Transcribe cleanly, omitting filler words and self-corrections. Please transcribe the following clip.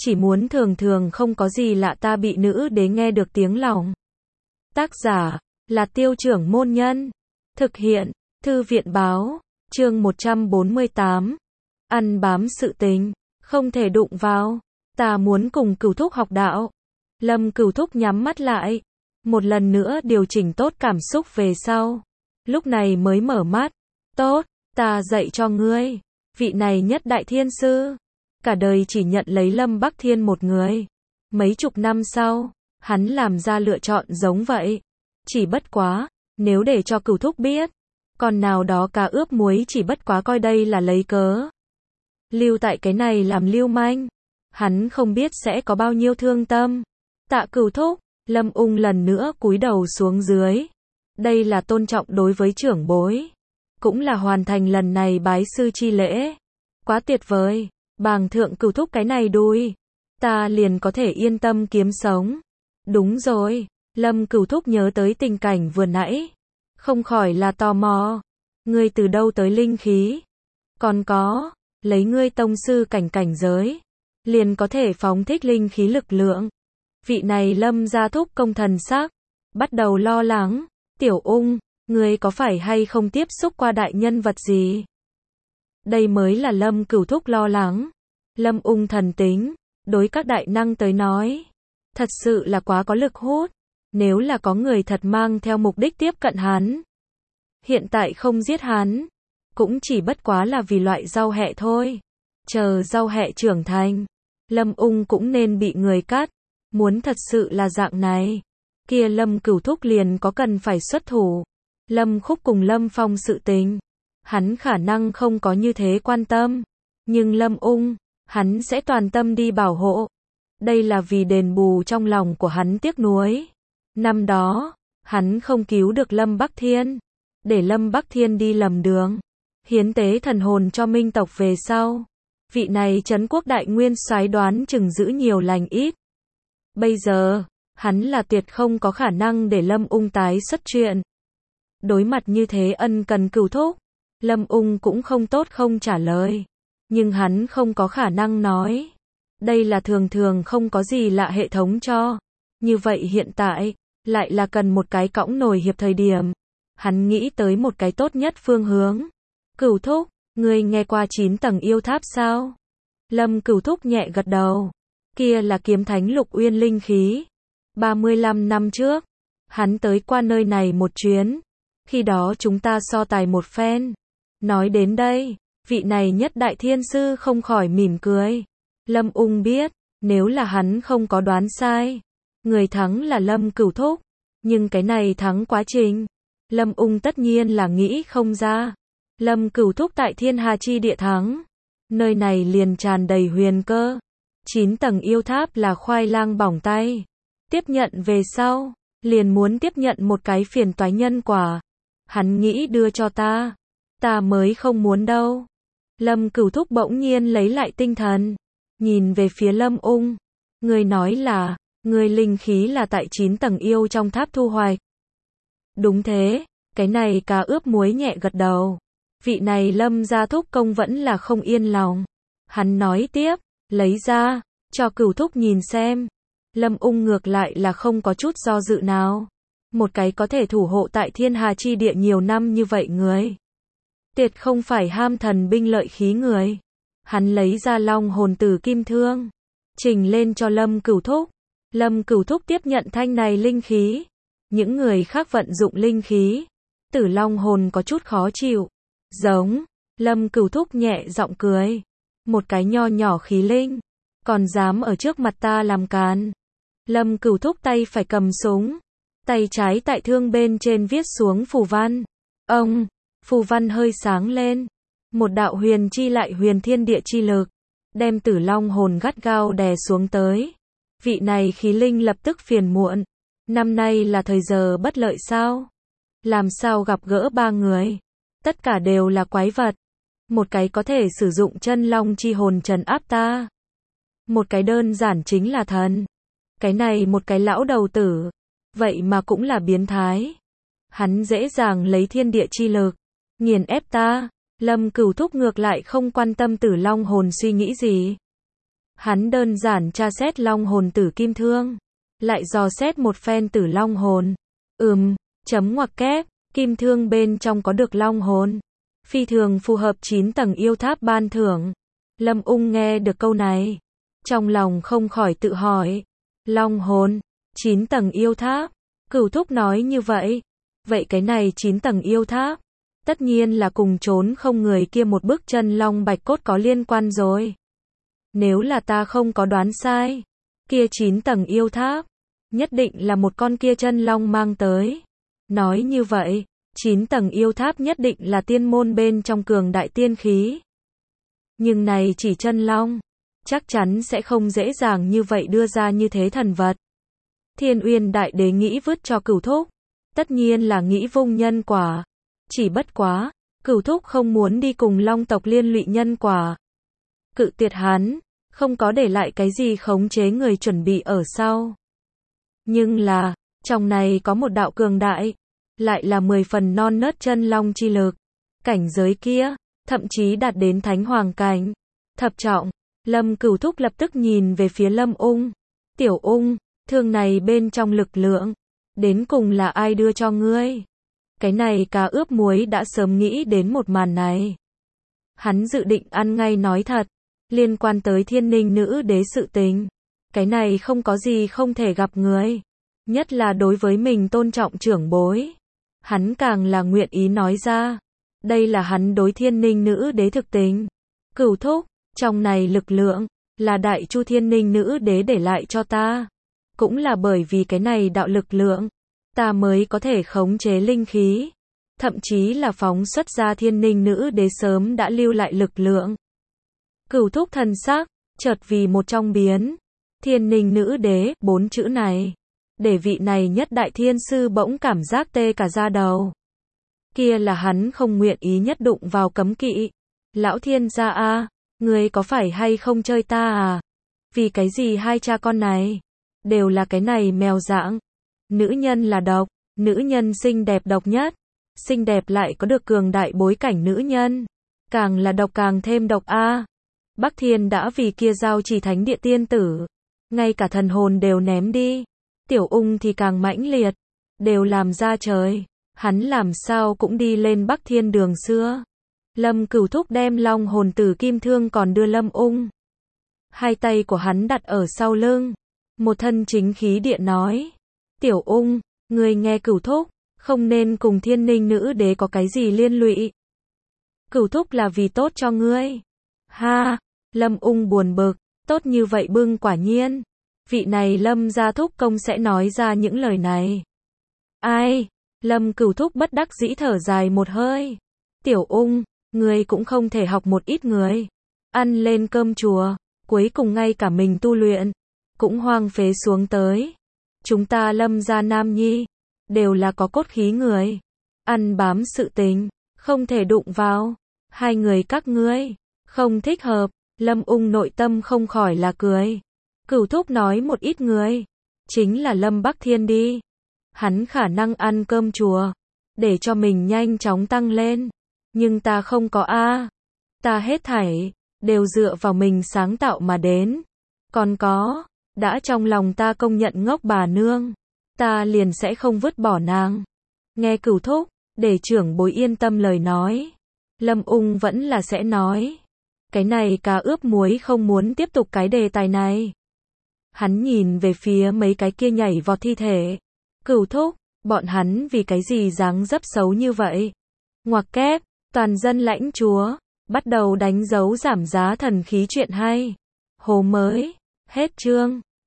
chỉ muốn thường thường không có gì lạ ta bị nữ đế nghe được tiếng lòng. Tác giả là Tiêu Trưởng Môn Nhân. Thực hiện Thư viện Báo. Chương 148. Ăn bám sự tình, không thể đụng vào. Ta muốn cùng Cửu Thúc học đạo. Lâm Cửu Thúc nhắm mắt lại, một lần nữa điều chỉnh tốt cảm xúc về sau. Lúc này mới mở mắt. Tốt, ta dạy cho ngươi. Vị này nhất đại thiên sư, cả đời chỉ nhận lấy Lâm Bắc Thiên một người. Mấy chục năm sau, hắn làm ra lựa chọn giống vậy. Chỉ bất quá, nếu để cho Cửu Thúc biết, còn nào đó cá ướp muối chỉ bất quá coi đây là lấy cớ. Lưu tại cái này làm lưu manh, hắn không biết sẽ có bao nhiêu thương tâm. Tạ Cửu Thúc, Lâm Ung lần nữa cúi đầu xuống dưới. Đây là tôn trọng đối với trưởng bối, cũng là hoàn thành lần này bái sư chi lễ. Quá tuyệt vời, bàng thượng Cửu Thúc cái này đùi, ta liền có thể yên tâm kiếm sống. Đúng rồi, Lâm Cửu Thúc nhớ tới tình cảnh vừa nãy, không khỏi là tò mò. Ngươi từ đâu tới linh khí? Còn có, lấy ngươi tông sư cảnh giới, liền có thể phóng thích linh khí lực lượng. Vị này Lâm gia thúc công thần sắc bắt đầu lo lắng. Tiểu Ung, ngươi có phải hay không tiếp xúc qua đại nhân vật gì? Đây mới là Lâm Cửu Thúc lo lắng. Lâm Ung thần tính, đối các đại năng tới nói, thật sự là quá có lực hút. Nếu là có người thật mang theo mục đích tiếp cận hắn, hiện tại không giết hắn, cũng chỉ bất quá là vì loại rau hẹ thôi. Chờ rau hẹ trưởng thành, Lâm Ung cũng nên bị người cắt. Muốn thật sự là dạng này, kia Lâm Cửu Thúc liền có cần phải xuất thủ. Lâm Khúc cùng Lâm Phong sự tình, hắn khả năng không có như thế quan tâm, nhưng Lâm Ung, hắn sẽ toàn tâm đi bảo hộ. Đây là vì đền bù trong lòng của hắn tiếc nuối. Năm đó, hắn không cứu được Lâm Bắc Thiên, để Lâm Bắc Thiên đi lầm đường, hiến tế thần hồn cho Minh tộc về sau. Vị này trấn quốc đại nguyên soái đoán chừng giữ nhiều lành ít. Bây giờ, hắn là tuyệt không có khả năng để Lâm Ung tái xuất chuyện. Đối mặt như thế ân cần Cửu Thúc, Lâm Ung cũng không tốt không trả lời. Nhưng hắn không có khả năng nói. Đây là thường thường không có gì lạ hệ thống cho. Như vậy hiện tại, lại là cần một cái cõng nồi hiệp thời điểm. Hắn nghĩ tới một cái tốt nhất phương hướng. Cửu Thúc, ngươi nghe qua 9 tầng yêu tháp sao? Lâm Cửu Thúc nhẹ gật đầu. Kia là kiếm thánh lục uyên linh khí. 35 năm trước, hắn tới qua nơi này một chuyến. Khi đó chúng ta so tài một phen. Nói đến đây, vị này nhất đại thiên sư không khỏi mỉm cười. Lâm Ung biết, nếu là hắn không có đoán sai, người thắng là Lâm Cửu Thúc. Nhưng cái này thắng quá trình, Lâm Ung tất nhiên là nghĩ không ra. Lâm Cửu Thúc tại thiên hà chi địa thắng. Nơi này liền tràn đầy huyền cơ. 9 tầng yêu tháp là khoai lang bỏng tay. Tiếp nhận về sau, liền muốn tiếp nhận một cái phiền toái nhân quả. Hắn nghĩ đưa cho ta. Ta mới không muốn đâu. Lâm Cửu Thúc bỗng nhiên lấy lại tinh thần. Nhìn về phía Lâm Ung. Người nói là, người linh khí là tại 9 tầng yêu trong tháp thu hoạch. Đúng thế, cái này cá ướp muối nhẹ gật đầu. Vị này Lâm gia thúc công vẫn là không yên lòng. Hắn nói tiếp, lấy ra, cho Cửu Thúc nhìn xem. Lâm Ung ngược lại là không có chút do dự nào. Một cái có thể thủ hộ tại thiên hà chi địa nhiều năm như vậy người, tuyệt không phải ham thần binh lợi khí người. Hắn lấy ra long hồn tử kim thương, trình lên cho Lâm Cửu Thúc. Lâm Cửu Thúc tiếp nhận thanh này linh khí. Những người khác vận dụng linh khí, tử long hồn có chút khó chịu. Giống, Lâm Cửu Thúc nhẹ giọng cười. Một cái nho nhỏ khí linh, còn dám ở trước mặt ta làm càn. Lâm Cửu Thúc tay phải cầm súng, tay trái tại thương bên trên viết xuống phù văn. Ông, phù văn hơi sáng lên. Một đạo huyền chi lại huyền thiên địa chi lực, đem tử long hồn gắt gao đè xuống tới. Vị này khí linh lập tức phiền muộn. Năm nay là thời giờ bất lợi sao? Làm sao gặp gỡ 3 người? Tất cả đều là quái vật. Một cái có thể sử dụng chân long chi hồn trấn áp ta. Một cái đơn giản chính là thần. Cái này một cái lão đầu tử. Vậy mà cũng là biến thái. Hắn dễ dàng lấy thiên địa chi lực nghiền ép ta. Lâm Cửu Thúc ngược lại không quan tâm tử long hồn suy nghĩ gì. Hắn đơn giản tra xét long hồn Tử Kim Thương, lại dò xét một phen Tử Long hồn. Chấm ngoặc kép, kim thương bên trong có được long hồn. Phi thường phù hợp 9 tầng yêu tháp ban thưởng. Lâm Ung nghe được câu này, trong lòng không khỏi tự hỏi. Long hồn, 9 tầng yêu tháp. Cửu thúc nói như vậy. Vậy cái này 9 tầng yêu tháp, tất nhiên là cùng trốn không người kia một bức chân long bạch cốt có liên quan rồi. Nếu là ta không có đoán sai, kia 9 tầng yêu tháp, nhất định là một con kia chân long mang tới. Nói như vậy, 9 tầng yêu tháp nhất định là tiên môn bên trong cường đại tiên khí. Nhưng này chỉ chân long, chắc chắn sẽ không dễ dàng như vậy đưa ra như thế thần vật. Thiên Uyên Đại Đế nghĩ vứt cho Cửu thúc, tất nhiên là nghĩ vung nhân quả. Chỉ bất quá, Cửu thúc không muốn đi cùng long tộc liên lụy nhân quả. Cự tuyệt hắn, không có để lại cái gì khống chế người chuẩn bị ở sau. Nhưng là, trong này có một đạo cường đại, lại là 10 phần non nớt chân long chi lực. Cảnh giới kia, thậm chí đạt đến thánh hoàng cảnh. Thập trọng, Lâm Cửu thúc lập tức nhìn về phía Lâm Ung. Tiểu Ung, thương này bên trong lực lượng, đến cùng là ai đưa cho ngươi? Cái này cá ướp muối đã sớm nghĩ đến một màn này. Hắn dự định ăn ngay nói thật, liên quan tới Thiên Ninh nữ đế sự tình. Cái này không có gì không thể gặp người. Nhất là đối với mình tôn trọng trưởng bối. Hắn càng là nguyện ý nói ra. Đây là hắn đối Thiên Ninh nữ đế thực tình. Cửu thúc, trong này lực lượng, là Đại Chu Thiên Ninh nữ đế để lại cho ta. Cũng là bởi vì cái này đạo lực lượng, ta mới có thể khống chế linh khí. Thậm chí là phóng xuất ra Thiên Ninh nữ đế sớm đã lưu lại lực lượng. Cửu thúc thần sắc, chợt vì một trong biến. Thiên Ninh nữ đế, 4 chữ này. Để vị này nhất đại thiên sư bỗng cảm giác tê cả da đầu. Kia là hắn không nguyện ý nhất đụng vào cấm kỵ. Lão thiên gia a, ngươi có phải hay không chơi ta à? Vì cái gì hai cha con này đều là cái này mèo dạng. Nữ nhân là độc, nữ nhân xinh đẹp độc nhất. Xinh đẹp lại có được cường đại bối cảnh nữ nhân. Càng là độc càng thêm độc a. Bắc Thiên đã vì kia giao chỉ thánh địa tiên tử, ngay cả thần hồn đều ném đi. Tiểu Ung thì càng mãnh liệt, đều làm ra trời. Hắn làm sao cũng đi lên Bắc Thiên đường xưa. Lâm Cửu thúc đem long hồn Tử Kim Thương còn đưa Lâm Ung. Hai tay của hắn đặt ở sau lưng, một thân chính khí điện nói. Tiểu Ung, ngươi nghe Cửu thúc, không nên cùng Thiên Ninh nữ đế có cái gì liên lụy. Cửu thúc là vì tốt cho ngươi. Ha, Lâm Ung buồn bực, tốt như vậy bưng quả nhiên. Vị này Lâm gia thúc công sẽ nói ra những lời này. Ai? Lâm Cửu thúc bất đắc dĩ thở dài một hơi. Tiểu Ung, ngươi cũng không thể học một ít người. Ăn lên cơm chùa, cuối cùng ngay cả mình tu luyện, cũng hoang phế xuống tới. Chúng ta Lâm gia nam nhi, đều là có cốt khí người. Ăn bám sự tình, không thể đụng vào. Hai người các ngươi, không thích hợp. Lâm Ung nội tâm không khỏi là cười. Cửu thúc nói một ít người, chính là Lâm Bắc Thiên đi. Hắn khả năng ăn cơm chùa, để cho mình nhanh chóng tăng lên. Nhưng ta không có a. Ta hết thảy, đều dựa vào mình sáng tạo mà đến. Còn có, đã trong lòng ta công nhận ngốc bà nương, ta liền sẽ không vứt bỏ nàng. Nghe Cửu thúc, để trưởng bối yên tâm lời nói. Lâm Ung vẫn là sẽ nói. Cái này cá ướp muối không muốn tiếp tục cái đề tài này. Hắn nhìn về phía mấy cái kia nhảy vọt thi thể. Cửu thúc, bọn hắn vì cái gì dáng dấp xấu như vậy? Ngoặc kép, toàn dân lãnh chúa, bắt đầu đánh dấu giảm giá thần khí chuyện hay. Hồ mới, hết chương.